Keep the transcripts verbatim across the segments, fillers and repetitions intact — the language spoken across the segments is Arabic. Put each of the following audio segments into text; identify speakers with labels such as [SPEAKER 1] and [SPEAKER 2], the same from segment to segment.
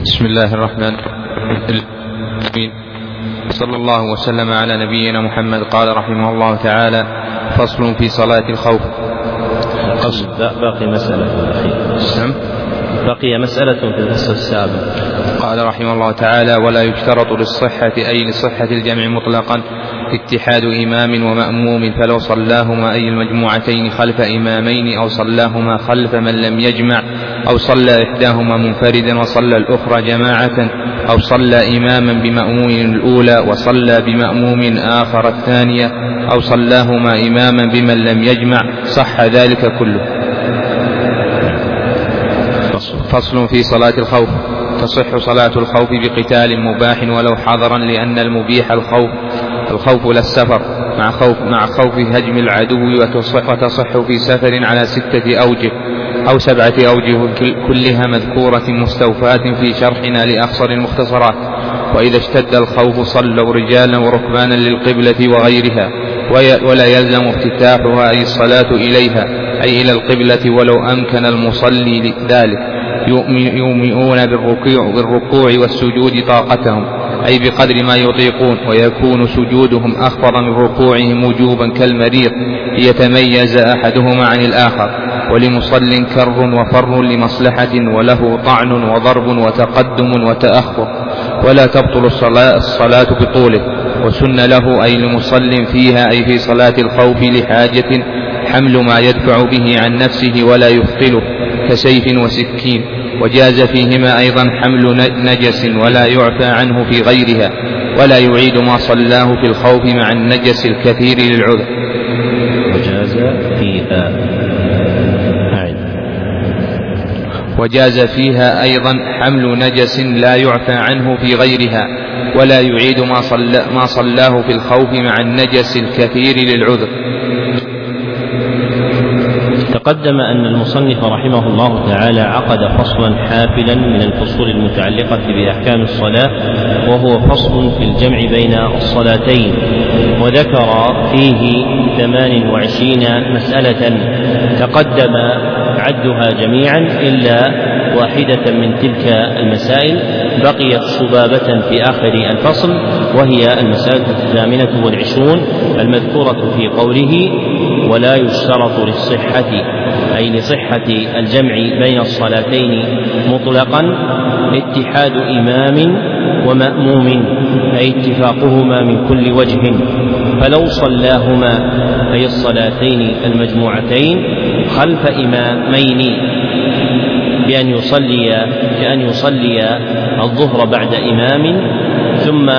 [SPEAKER 1] بسم الله الرحمن الرحيم. صلى الله وسلم على نبينا محمد. قال رحمه الله تعالى: فصل في صلاة الخوف.
[SPEAKER 2] باقي مسألة بقي مسألة في الفصل السابق.
[SPEAKER 1] قال رحمه الله تعالى: ولا يشترط للصحة أي لصحة الجمع مطلقا اتحاد إمام ومأموم، فلو صلاهما أي المجموعتين خلف إمامين أو صلاهما خلف من لم يجمع، أو صلى إحداهما منفردا وصلى الأخرى جماعة، أو صلى إماما بمأموم الأولى وصلى بمأموم آخر الثانية، أو صلاهما إماما بمن لم يجمع، صح ذلك كله. فصل في صلاة الخوف. تصح صلاة الخوف بقتال مباح ولو حضرا، لأن المبيح الخوف الخوف لا السفر، مع خوف, مع خوف هجم العدو، وتصح, وتصح في سفر على ستة أوجه أو سبعة أوجه كلها مذكورة مستوفاة في شرحنا لأخصر المختصرات. وإذا اشتد الخوف صلوا رجالا وركبانا للقبلة وغيرها، ولا يلزم افتتاحها أي الصلاة إليها أي إلى القبلة ولو أمكن المصلي ذلك، يؤمنون بالركوع, بالركوع والسجود طاقتهم أي بقدر ما يطيقون، ويكون سجودهم أخفض من ركوعهم وجوبا كالمريض ليتميز أحدهما عن الآخر، ولمصل كر وفر لمصلحة، وله طعن وضرب وتقدم وتأخر، ولا تبطل الصلاة, الصلاة بطوله. وسن له أي لمصل فيها أي في صلاة الخوف لحاجة حمل ما يدفع به عن نفسه ولا يثقله كسيف وسكين، وجاز فيهما أيضا حمل نجس ولا يعفى عنه في غيرها، ولا يعيد ما صلاه في الخوف مع النجس الكثير للعذر.
[SPEAKER 2] وجاز فيها
[SPEAKER 1] وجاز فيها أيضا حمل نجس لا يعفى عنه في غيرها، ولا يعيد ما, صلى ما صلاه في الخوف مع النجس الكثير للعذر.
[SPEAKER 2] تقدم أن المصنف رحمه الله تعالى عقد فصلا حافلا من الفصول المتعلقة بأحكام الصلاة، وهو فصل في الجمع بين الصلاتين، وذكر فيه ثمان وعشرين مسألة تقدم عدها جميعا إلا واحدة من تلك المسائل بقيت صبابة في آخر الفصل، وهي المسألة الثامنة والعشرون المذكورة في قوله: ولا يشترط للصحة أي لصحة الجمع بين الصلاتين مطلقا اتحاد إمام ومأموم أي اتفاقهما من كل وجه، فلو صلاهما أي الصلاتين المجموعتين خلف إمامين بأن يصلي بأن يصلي الظهر بعد إمام ثم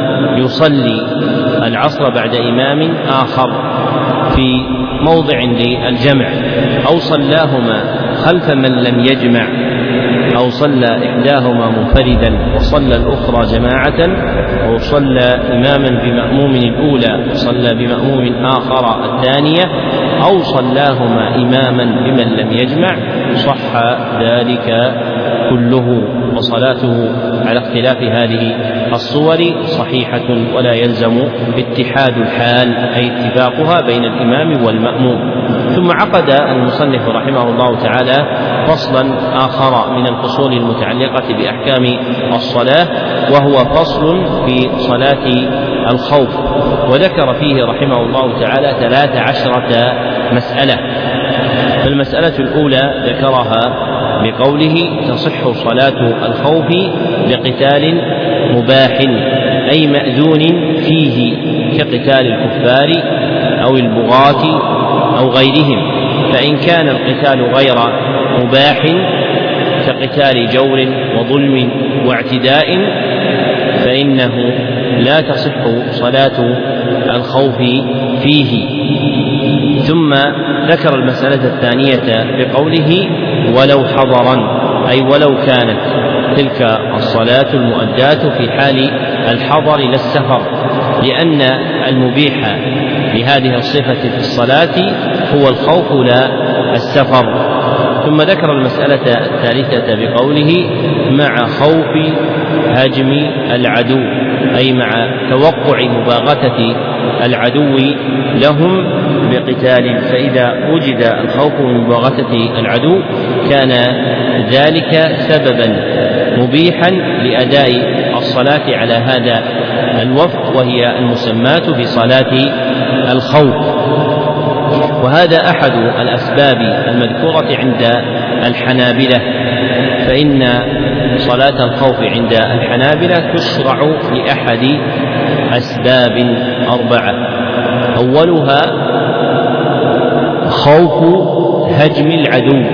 [SPEAKER 2] يصلي العصر بعد إمام آخر في موضع للجمع، أو صلاهما خلف من لم يجمع، أو صلى إحداهما منفردا وصلى الأخرى جماعة، أو صلى إماما بمأموم الأولى وصلى بمأموم آخر الثانية، أو صلاهما إماما بمن لم يجمع، صح ذلك كله، وصلاته على اختلاف هذه الصور صحيحة ولا يلزم اتحاد الحال أي اتفاقها بين الإمام والمأموم. ثم عقد المصنف رحمه الله تعالى فصلا آخر من الفصول المتعلقة بأحكام الصلاة، وهو فصل في صلاة الخوف، وذكر فيه رحمه الله تعالى ثلاث عشرة مسألة. فالمسألة الأولى ذكرها بقوله: تصح صلاة الخوف بقتال مباح أي مأذون فيه كقتال الكفار أو البغاة أو غيرهم، فإن كان القتال غير مباح كقتال جور وظلم واعتداء فإنه لا تصح صلاة الخوف فيه. ثم ذكر المسألة الثانية بقوله: ولو حضرا أي ولو كانت تلك الصلاة المؤداة في حال الحضر لا السفر، لأن المبيح لهذه الصفة في الصلاة هو الخوف لا السفر. ثم ذكر المسألة الثالثة بقوله: مع خوف هجم العدو أي مع توقع مباغتة العدو لهم بقتال، فإذا وجد الخوف من مباغتة العدو كان ذلك سببا مبيحا لأداء الصلاة على هذا الوفق، وهي المسماة بصلاة الخوف. وهذا أحد الأسباب المذكورة عند الحنابلة، فإن صلاة الخوف عند الحنابلة تشرع لأحد أسباب أربعة. أولها خوف هجم العدو،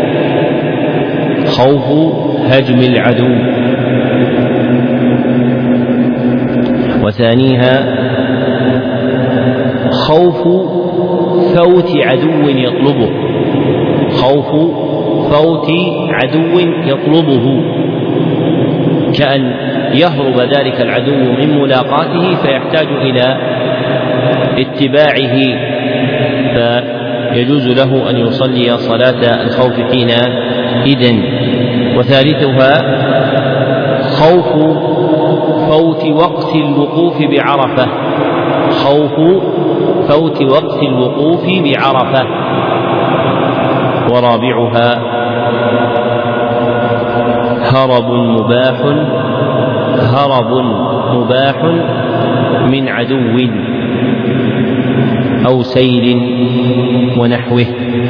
[SPEAKER 2] خوف هجم العدو. وثانيها خوف فوت عدو يطلبه، خوف فوت عدو يطلبه، كأن يهرب ذلك العدو من ملاقاته فيحتاج إلى اتباعه، فيجوز له أن يصلي صلاة الخوف حينئذ. وثالثها خوف فوت وقت الوقوف بعرفة، خوف فوت وقت الوقوف بعرفة. ورابعها هرب مباح، هرب مباح من عدو أو سيل ونحوه.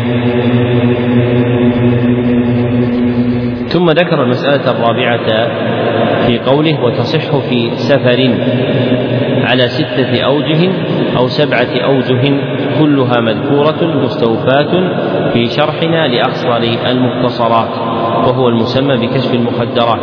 [SPEAKER 2] ثم ذكر المسألة الرابعة في قوله وتصح في سفر على ستة أوجه أو سبعة أوجه كلها مذكورة مستوفاة في شرحنا لأخصر المختصرات، وهو المسمى بكشف المخدرات.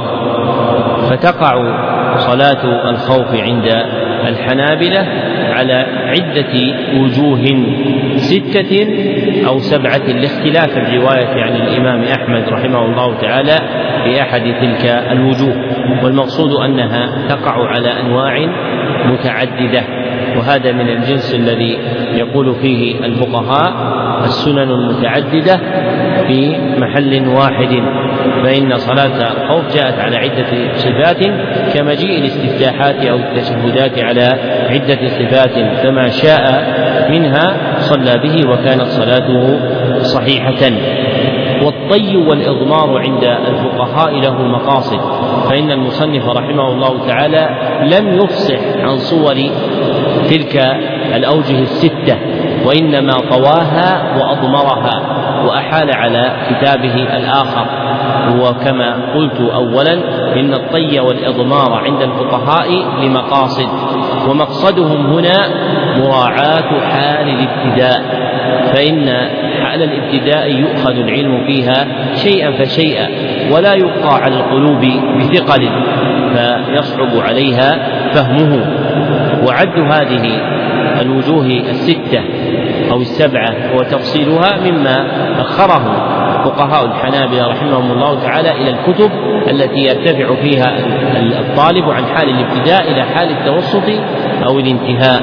[SPEAKER 2] فتقع صلاة الخوف عند الحنابلة على عدة وجوه ستة أو سبعة لاختلاف الرواية عن الإمام أحمد رحمه الله تعالى في أحد تلك الوجوه، والمقصود أنها تقع على أنواع متعددة. وهذا من الجنس الذي يقول فيه الفقهاء السنن المتعددة في محل واحد، فإن صلاة الخوف جاءت على عدة صفات كمجيء الاستفتاحات أو التشهدات على عدة صفات، فما شاء منها صلى به وكانت صلاته صحيحة. والطي والإضمار عند الفقهاء له مقاصد، فإن المصنف رحمه الله تعالى لم يفصح عن صور تلك الأوجه الستة، وإنما طواها وأضمرها وأحال على كتابه الآخر. وكما قلت أولا إن الطي والإضمار عند الفقهاء لمقاصد، ومقصدهم هنا مراعاة حال الابتداء، فإن حال الابتداء يؤخذ العلم فيها شيئا فشيئا ولا يبقى على القلوب بثقل فيصعب عليها فهمه. وعد هذه الوجوه الستة أو السبعة وتفصيلها مما أخره فقهاء الحنابلة رحمهم الله تعالى إلى الكتب التي يرتفع فيها الطالب عن حال الابتداء إلى حال التوسط أو الانتهاء.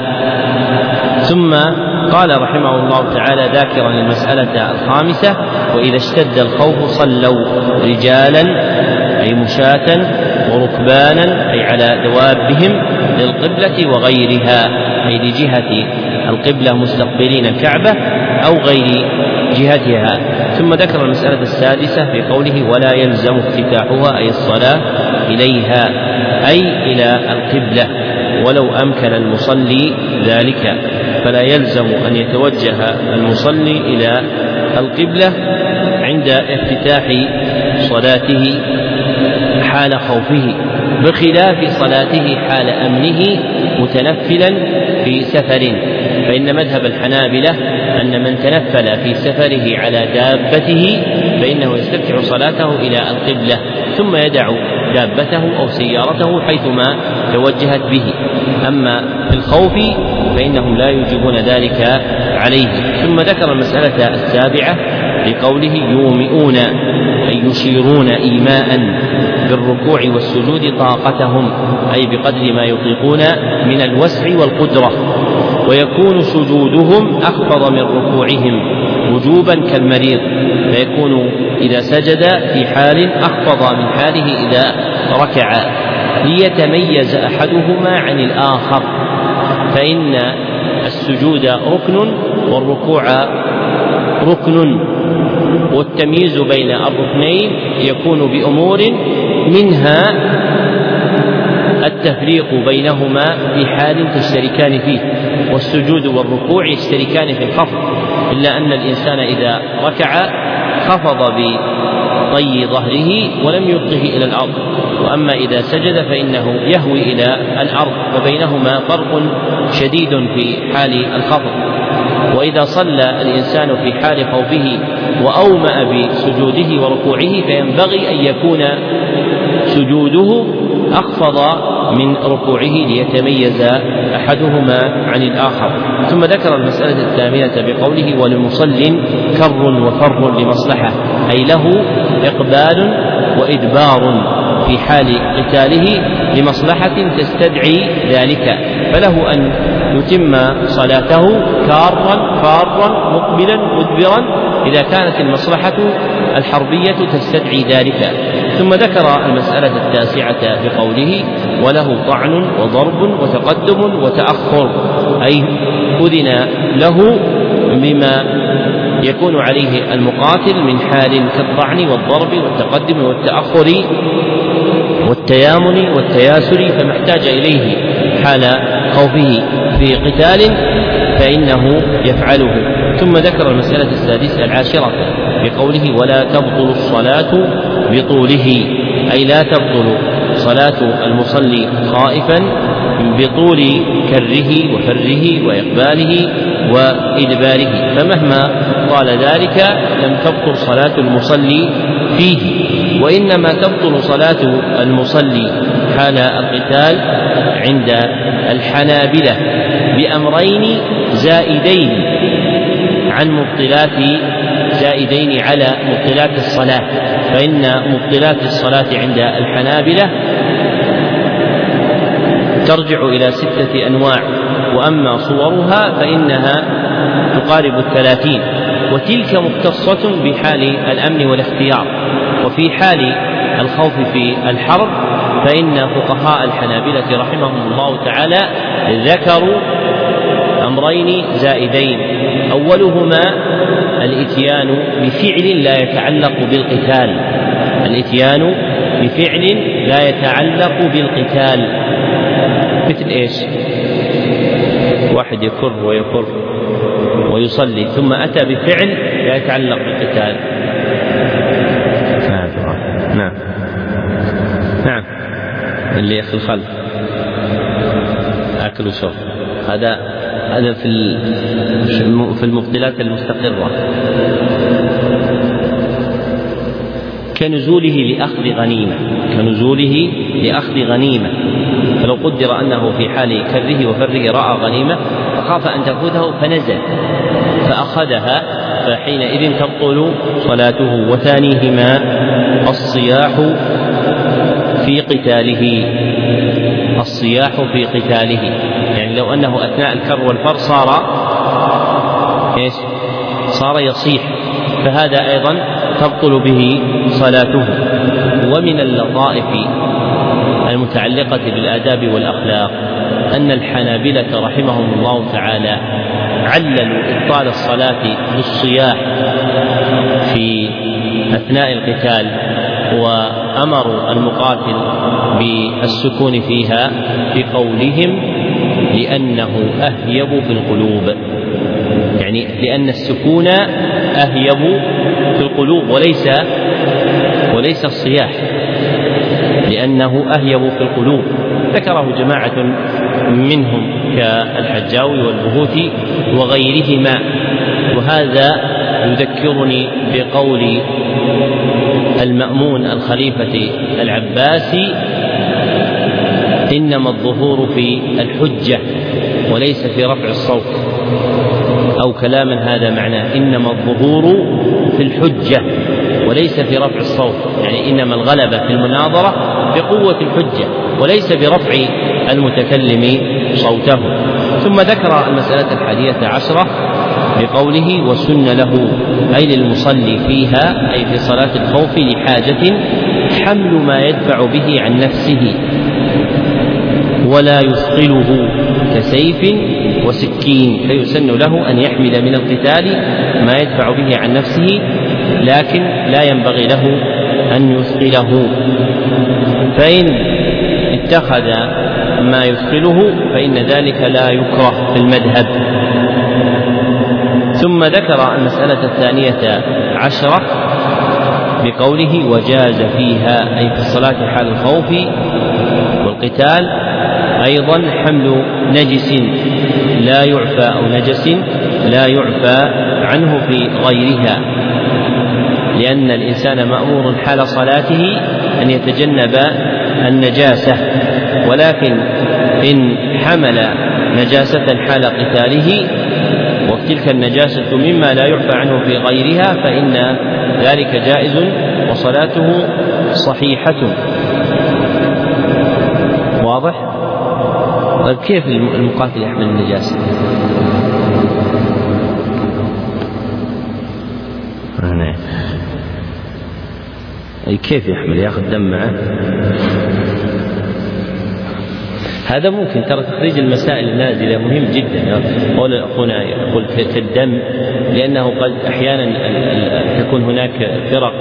[SPEAKER 2] ثم قال رحمه الله تعالى ذاكرا المسألة الخامسة وإذا اشتد الخوف صلوا رجالا أي مشاة وركبانا أي على دوابهم للقبلة وغيرها أي لجهة القبلة مستقبلين الكعبة أو غير جهتها. ثم ذكر المسألة السادسة في قوله ولا يلزم افتتاحها أي الصلاة إليها أي إلى القبلة ولو أمكن المصلي ذلك، فلا يلزم أن يتوجه المصلي إلى القبلة عند افتتاح صلاته حال خوفه، بخلاف صلاته حال أمنه متنفلا في سفر، فإن مذهب الحنابلة أن من تنفل في سفره على دابته فإنه يستفتح صلاته إلى القبلة ثم يدع دابته أو سيارته حيثما توجهت به. أما في الخوف فإنهم لا يوجبون ذلك عليه. ثم ذكر المسألة السابعة لقوله يومئون أي يشيرون إيماء بالركوع والسجود طاقتهم أي بقدر ما يطيقون من الوسع والقدرة، ويكون سجودهم أخفض من ركوعهم وجوبا كالمريض، فيكون إذا سجد في حال أخفض من حاله إذا ركع ليتميز أحدهما عن الآخر، فإن السجود ركن والركوع ركن، والتمييز بين الركنين يكون بأمور منها التفريق بينهما في حال تشتركان فيه، والسجود والركوع يشتركان في الخفض، إلا أن الإنسان إذا ركع خفض بطي ظهره ولم يلقه إلى الأرض، وأما إذا سجد فإنه يهوي إلى الأرض، وبينهما فرق شديد في حال الخفض. وإذا صلى الإنسان في حال خوفه وأومأ بسجوده وركوعه فينبغي أن يكون سجوده أخفض من ركوعه ليتميز أحدهما عن الآخر. ثم ذكر المسألة الثامنة بقوله ولمصل كر وفر لمصلحة، أي له إقبال وإدبار في حال قتاله لمصلحة تستدعي ذلك، فله أن يتم صلاته كارا فارا مقبلا مدبرا إذا كانت المصلحة الحربية تستدعي ذلك. ثم ذكر المسألة التاسعة بقوله وله طعن وضرب وتقدم وتأخر، أي أذن له بما يكون عليه المقاتل من حال كالطعن والضرب والتقدم والتأخر والتيامن والتياسر، فما احتاج إليه حال خوفه في قتال فإنه يفعله. ثم ذكر المسألة السادسة العاشرة بقوله ولا تبطل الصلاة بطوله، أي لا تبطل صلاة المصلي خائفا بطول كره وفره وإقباله وإدباره، فمهما طال ذلك لم تبطل صلاة المصلي فيه، وإنما تبطل صلاة المصلي حال القتال عند الحنابلة بأمرين زائدين عن مبطلات زائدين على مبطلات الصلاة. فإن مبطلات الصلاة عند الحنابلة ترجع إلى ستة أنواع، وأما صورها فإنها تقارب الثلاثين، وتلك مختصة بحال الأمن والاختيار. وفي حال الخوف في الحرب فإن فقهاء الحنابلة رحمهم الله تعالى ذكروا أمرين زائدين، أولهما الإتيان بفعل لا يتعلق بالقتال، الإتيان بفعل لا يتعلق بالقتال، مثل إيش؟ واحد يكر ويكر ويصلي ثم أتى بفعل لا يتعلق بالقتال. نعم نعم اللي في الخلف أكل وشرب، هذا هذا في في المبطلات المستقرة، كنزوله لأخذ غنيمة كنزوله لأخذ غنيمة فلو قدر أنه في حال كره وفره رأى غنيمة فخاف أن تفوته فنزل فأخذها، فحينئذ تبطل صلاته. وثانيهما الصياح في قتاله الصياح في قتاله يعني لو أنه أثناء الكر والفر صار إيش؟ صار يصيح، فهذا أيضا تبطل به صلاته. ومن اللطائف المتعلقة بالآداب والأخلاق أن الحنابلة رحمهم الله تعالى عللوا إبطال الصلاة بالصياح في أثناء القتال، وأمروا المقاتل بالسكون فيها بقولهم لأنه أهيب في القلوب، يعني لأن السكون أهيب في القلوب وليس وليس الصياح، لأنه أهيب في القلوب. ذكره جماعة منهم كالحجاوي والبهوتي وغيرهما. وهذا يذكرني بقول المأمون الخليفة العباسي إنما الظهور في الحجة وليس في رفع الصوت، أو كلاما هذا معناه إنما الظهور في الحجة وليس في رفع الصوت، يعني إنما الغلبة في المناظرة بقوة الحجة وليس برفع المتكلم صوته. ثم ذكر المسألة الحادية عشرة بقوله وسن له أي للمصلي فيها أي في صلاة الخوف لحاجة حمل ما يدفع به عن نفسه ولا يثقله كسيف وسكين، فيسن له أن يحمل من القتال ما يدفع به عن نفسه، لكن لا ينبغي له أن يثقله، فإن اتخذ ما يثقله فإن ذلك لا يكره في المذهب. ثم ذكر المسألة الثانية عشرة بقوله وجاز فيها، أي في الصلاة حال الخوف والقتال، أيضا حمل نجس لا يعفى أو نجس لا يعفى عنه في غيرها، لأن الإنسان مأمور حال صلاته أن يتجنب النجاسة، ولكن إن حمل نجاسة حال قتاله وتلك النجاسة مما لا يعفى عنه في غيرها فإن ذلك جائز وصلاته صحيحة. واضح؟ طيب كيف المقاتل يحمل النجاسة؟ أي كيف يحمل؟ يأخذ دم معه؟ هذا ممكن، ترى تخريج المسائل النازلة مهم جدا. قول أخونا يقول في الدم، لأنه قد أحيانا تكون هناك فرق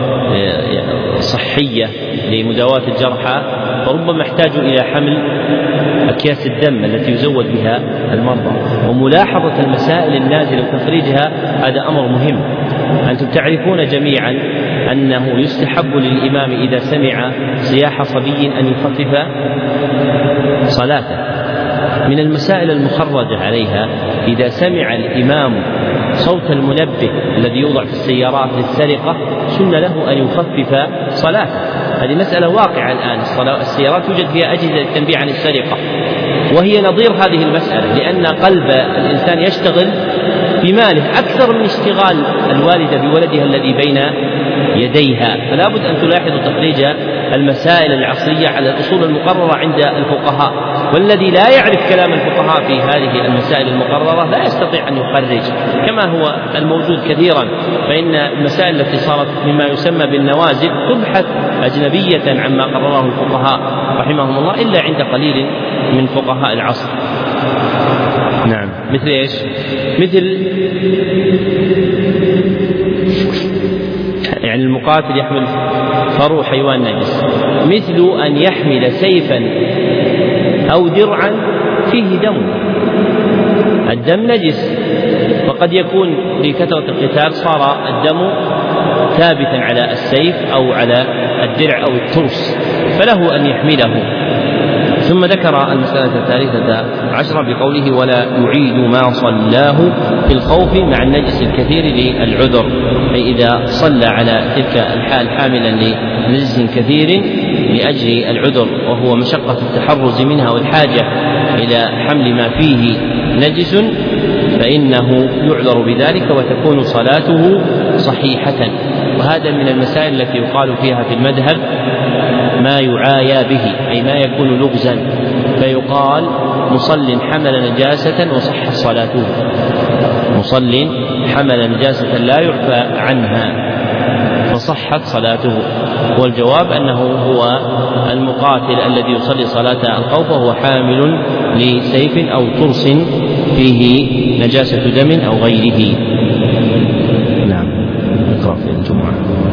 [SPEAKER 2] صحية لمداواة الجرحى، فربما احتاجوا إلى حمل أكياس الدم التي يزود بها المرضى، وملاحظة المسائل النازلة وتخريجها هذا أمر مهم. أنتم تعرفون جميعا أنه يستحب للإمام إذا سمع صياح صبي أن يخفف صلاته. من المسائل المخرجة عليها إذا سمع الإمام صوت المنبه الذي يوضع في السيارات للسرقة سن له أن يخفف صلاته. هذه مسألة واقعة الآن، السيارات يوجد فيها أجهزة للتنبيه عن السرقة، وهي نظير هذه المسألة، لأن قلب الإنسان يشتغل بماله أكثر من اشتغال الوالدة بولدها الذي بين يديها. فلا بد أن تلاحظوا تخريج المسائل العصرية على الأصول المقررة عند الفقهاء، والذي لا يعرف كلام الفقهاء في هذه المسائل المقررة لا يستطيع أن يخرج، كما هو الموجود كثيرا. فإن المسائل التي صارت مما يسمى بالنوازل تبحث أجنبية عما قرره الفقهاء رحمهم الله، إلا عند قليل من فقهاء العصر. نعم، مثل إيش؟ مثل يعني المقاتل يحمل فرو حيوان نجس، مثل أن يحمل سيفا أو درعا فيه دم. الدم نجس، فقد يكون لكثرة القتال صار الدم ثابتا على السيف أو على الدرع أو الترس، فله أن يحمله. ثم ذكر المسألة الثالثة عشرة بقوله ولا يعيد ما صلاه في الخوف مع النجس الكثير للعذر، أي إذا صلى على تلك الحال حاملا لنجس كثير لأجل العذر وهو مشقة التحرز منها والحاجة إلى حمل ما فيه نجس فإنه يعذر بذلك وتكون صلاته صحيحة. وهذا من المسائل التي يقال فيها في المذهب ما يعايا به، أي ما يكون لغزا، فيقال مصل حمل نجاسة وصح صلاته، مصل حمل نجاسة لا يعفى عنها فصحت صلاته. والجواب أنه هو المقاتل الذي يصلي صلاة الخوف وهو حامل لسيف أو ترس فيه نجاسة دم أو غيره. نعم، اقرأ في الجمعة.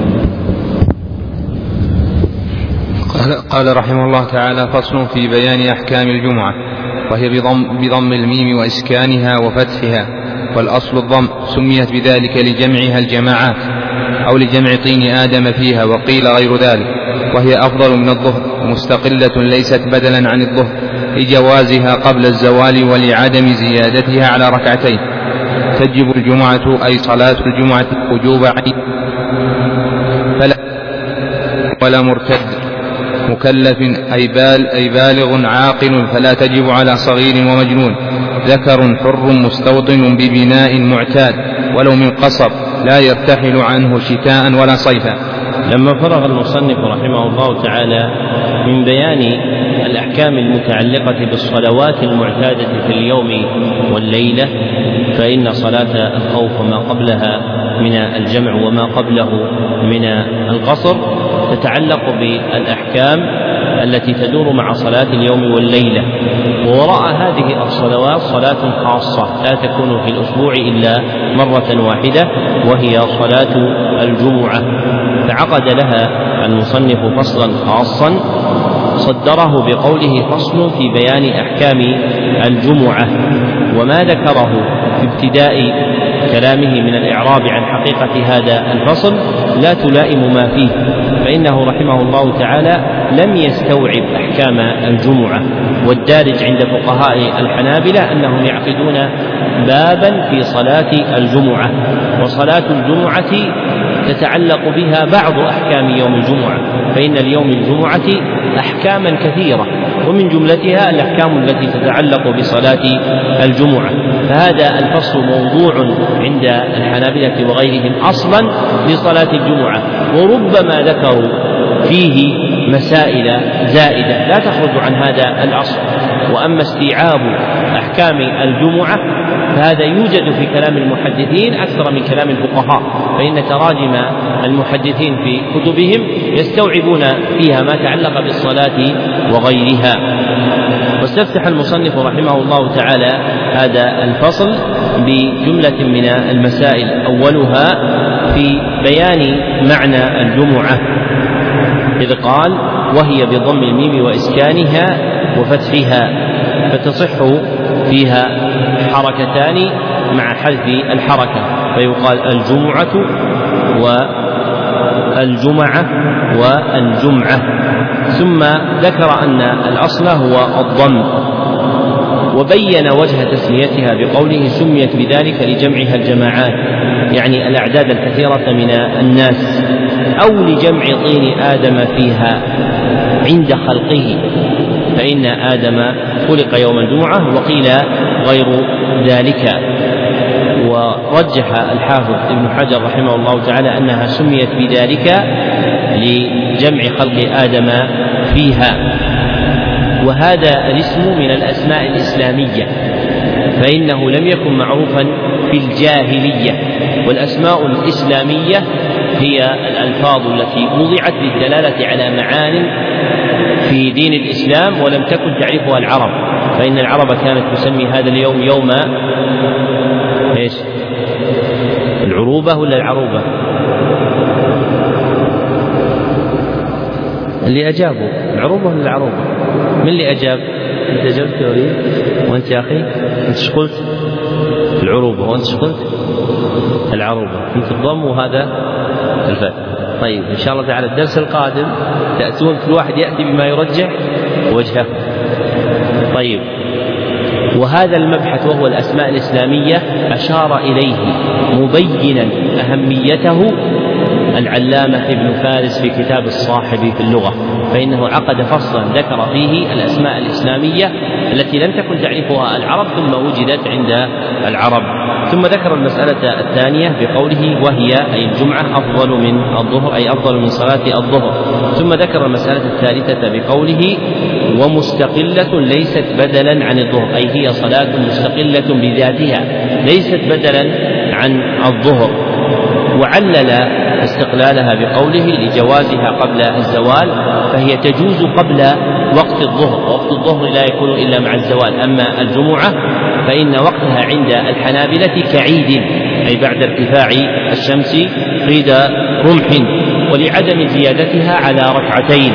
[SPEAKER 1] قال رحمه الله تعالى فصل في بيان أحكام الجمعة، وهي بضم, بضم الميم وإسكانها وفتحها، والأصل الضم، سميت بذلك لجمعها الجماعات أو لجمع طين آدم فيها، وقيل غير ذلك، وهي أفضل من الظهر مستقلة ليست بدلا عن الظهر لجوازها قبل الزوال ولعدم زيادتها على ركعتين. تجب الجمعة أي صلاة الجمعة وجوب عين فلا ولا مرتد مكلف أي, بال أي بالغ عاقل، فلا تجب على صغير ومجنون ذكر حر مستوطن ببناء معتاد ولو من قصر لا يرتحل عنه شتاء ولا صيفا.
[SPEAKER 2] لما فرغ المصنف رحمه الله تعالى من بيان الأحكام المتعلقة بالصلوات المعتادة في اليوم والليلة، فإن صلاة الخوف وما قبلها من الجمع وما قبله من القصر تتعلق بالأحكام التي تدور مع صلاة اليوم والليلة. ووراء هذه الصلوات صلاة خاصة لا تكون في الأسبوع إلا مرة واحدة، وهي صلاة الجمعة، فعقد لها المصنف فصلا خاصا صدره بقوله: فصل في بيان أحكام الجمعة. وما ذكره في ابتداء كلامه من الإعراب عن حقيقة هذا الفصل لا تلائم ما فيه، فإنه رحمه الله تعالى لم يستوعب أحكام الجمعة. والدارج عند فقهاء الحنابلة أنهم يعقدون بابا في صلاة الجمعة، وصلاة الجمعة تتعلق بها بعض أحكام يوم الجمعة، فإن اليوم الجمعة أحكاما كثيرة، ومن جملتها الأحكام التي تتعلق بصلاة الجمعة. فهذا الفصل موضوع عند الحنابلة وغيرهم أصلا لصلاة الجمعة، وربما ذكروا فيه مسائل زائدة لا تخرج عن هذا الأصل. وأما استيعاب أحكام الجمعة فهذا يوجد في كلام المحدثين أكثر من كلام الفقهاء، فإن تراجم المحدثين في كتبهم يستوعبون فيها ما تعلق بالصلاة وغيرها. واستفتح المصنف رحمه الله تعالى هذا الفصل بجملة من المسائل، أولها في بيان معنى الجمعة، إذ قال: وهي بضم الميم وإسكانها وفتحها، فتصح فيها حركتان مع حذف الحركة، فيقال الجمعة والجمعة والجمعة. ثم ذكر أن الأصل هو الضم، وبين وجه تسميتها بقوله: سميت بذلك لجمعها الجماعات، يعني الأعداد الكثيرة من الناس، أو لجمع طين آدم فيها عند خلقه، فإن آدم خلق يوم الجمعة، وقيل غير ذلك. ورجح الحافظ ابن حجر رحمه الله تعالى أنها سميت بذلك لجمع خلق آدم فيها. وهذا الاسم من الأسماء الإسلامية، فإنه لم يكن معروفا في الجاهلية، والأسماء الإسلامية هي الألفاظ التي وضعت للدلالة على معان في دين الإسلام ولم تكن تعرفها العرب، فإن العرب كانت تسمي هذا اليوم يوم إيش؟ العروبة ولا العروبة؟ اللي أجابوا العروبة ولا العروبة؟ من اللي أجاب؟ أنت أجبت يا وليد؟ وأنت يا أخي؟ أنت ايش قلت؟ العروبة. وأنت ايش قلت؟ العروبة. أنت الضم وهذا الفتح. طيب إن شاء الله تعالى الدرس القادم تأتون كل واحد يأتي بما يرجح وجهه. طيب، وهذا المبحث وهو الأسماء الإسلامية أشار إليه مبينا أهميته العلامة ابن فارس في كتاب الصاحب في اللغة، فإنه عقد فصلا ذكر فيه الأسماء الإسلامية التي لم تكن تعرفها العرب ثم وجدت عند العرب. ثم ذكر المسألة الثانية بقوله: وهي أي الجمعة أفضل من الظهر، أي أفضل من صلاة الظهر. ثم ذكر المسألة الثالثة بقوله: ومستقلة ليست بدلا عن الظهر، أي هي صلاة مستقلة بذاتها ليست بدلا عن الظهر. وعلل استقلالها بقوله: لجوازها قبل الزوال، فهي تجوز قبل وقت الظهر، ووقت الظهر لا يكون إلا مع الزوال. أما الجمعة فإن وقتها عند الحنابلة كعيد، أي بعد ارتفاع الشمس قيد رمح، ولعدم زيادتها على ركعتين.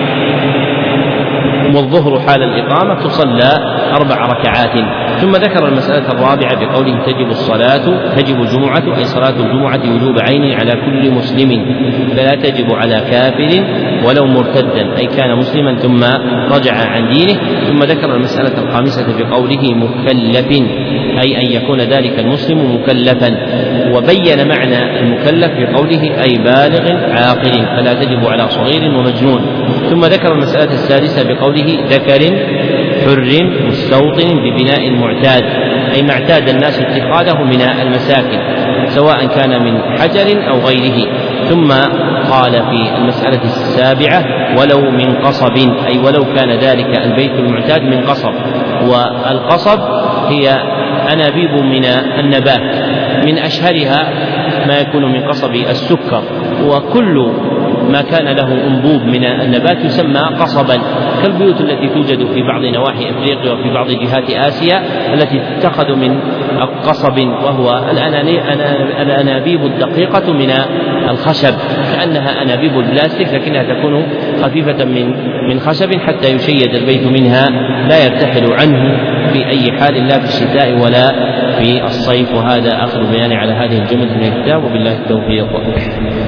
[SPEAKER 2] والظهر حال الإقامة تصلى أربع ركعات. ثم ذكر المسألة الرابعة بقوله: تجب الصلاة تجب الجمعة، أي صلاة الجمعة وجوب عين على كل مسلم، فلا تجب على كافر ولو مرتدا، أي كان مسلما ثم رجع عن دينه. ثم ذكر المسألة الخامسة بقوله: مكلف، أي أن يكون ذلك المسلم مكلفا، وبين معنى المكلف بقوله: أي بالغ عاقل، فلا تجب على صغير ومجنون. ثم ذكر المسألة السادسة بقوله: ذكر حر مستوطن ببناء معتاد، أي ما اعتاد الناس اتخاذه من المساكن سواء كان من حجر أو غيره. ثم قال في المسألة السابعة: ولو من قصب، أي ولو كان ذلك البيت المعتاد من قصب. والقصب هي أنابيب من النبات، من أشهرها ما يكون من قصب السكر، وكل ما كان له أنبوب من النبات يسمى قصبا، كالبيوت التي توجد في بعض نواحي أفريقيا وفي بعض جهات آسيا التي تتخذ من قصب، وهو الأنابيب الدقيقة من الخشب، كأنها أنابيب البلاستيك لكنها تكون خفيفة من من خشب حتى يشيد البيت منها لا يرتحل عنه في أي حال، لا في الشتاء ولا في الصيف. وهذا آخر بيان على هذه الجملة من الكتاب، وبالله التوفيق.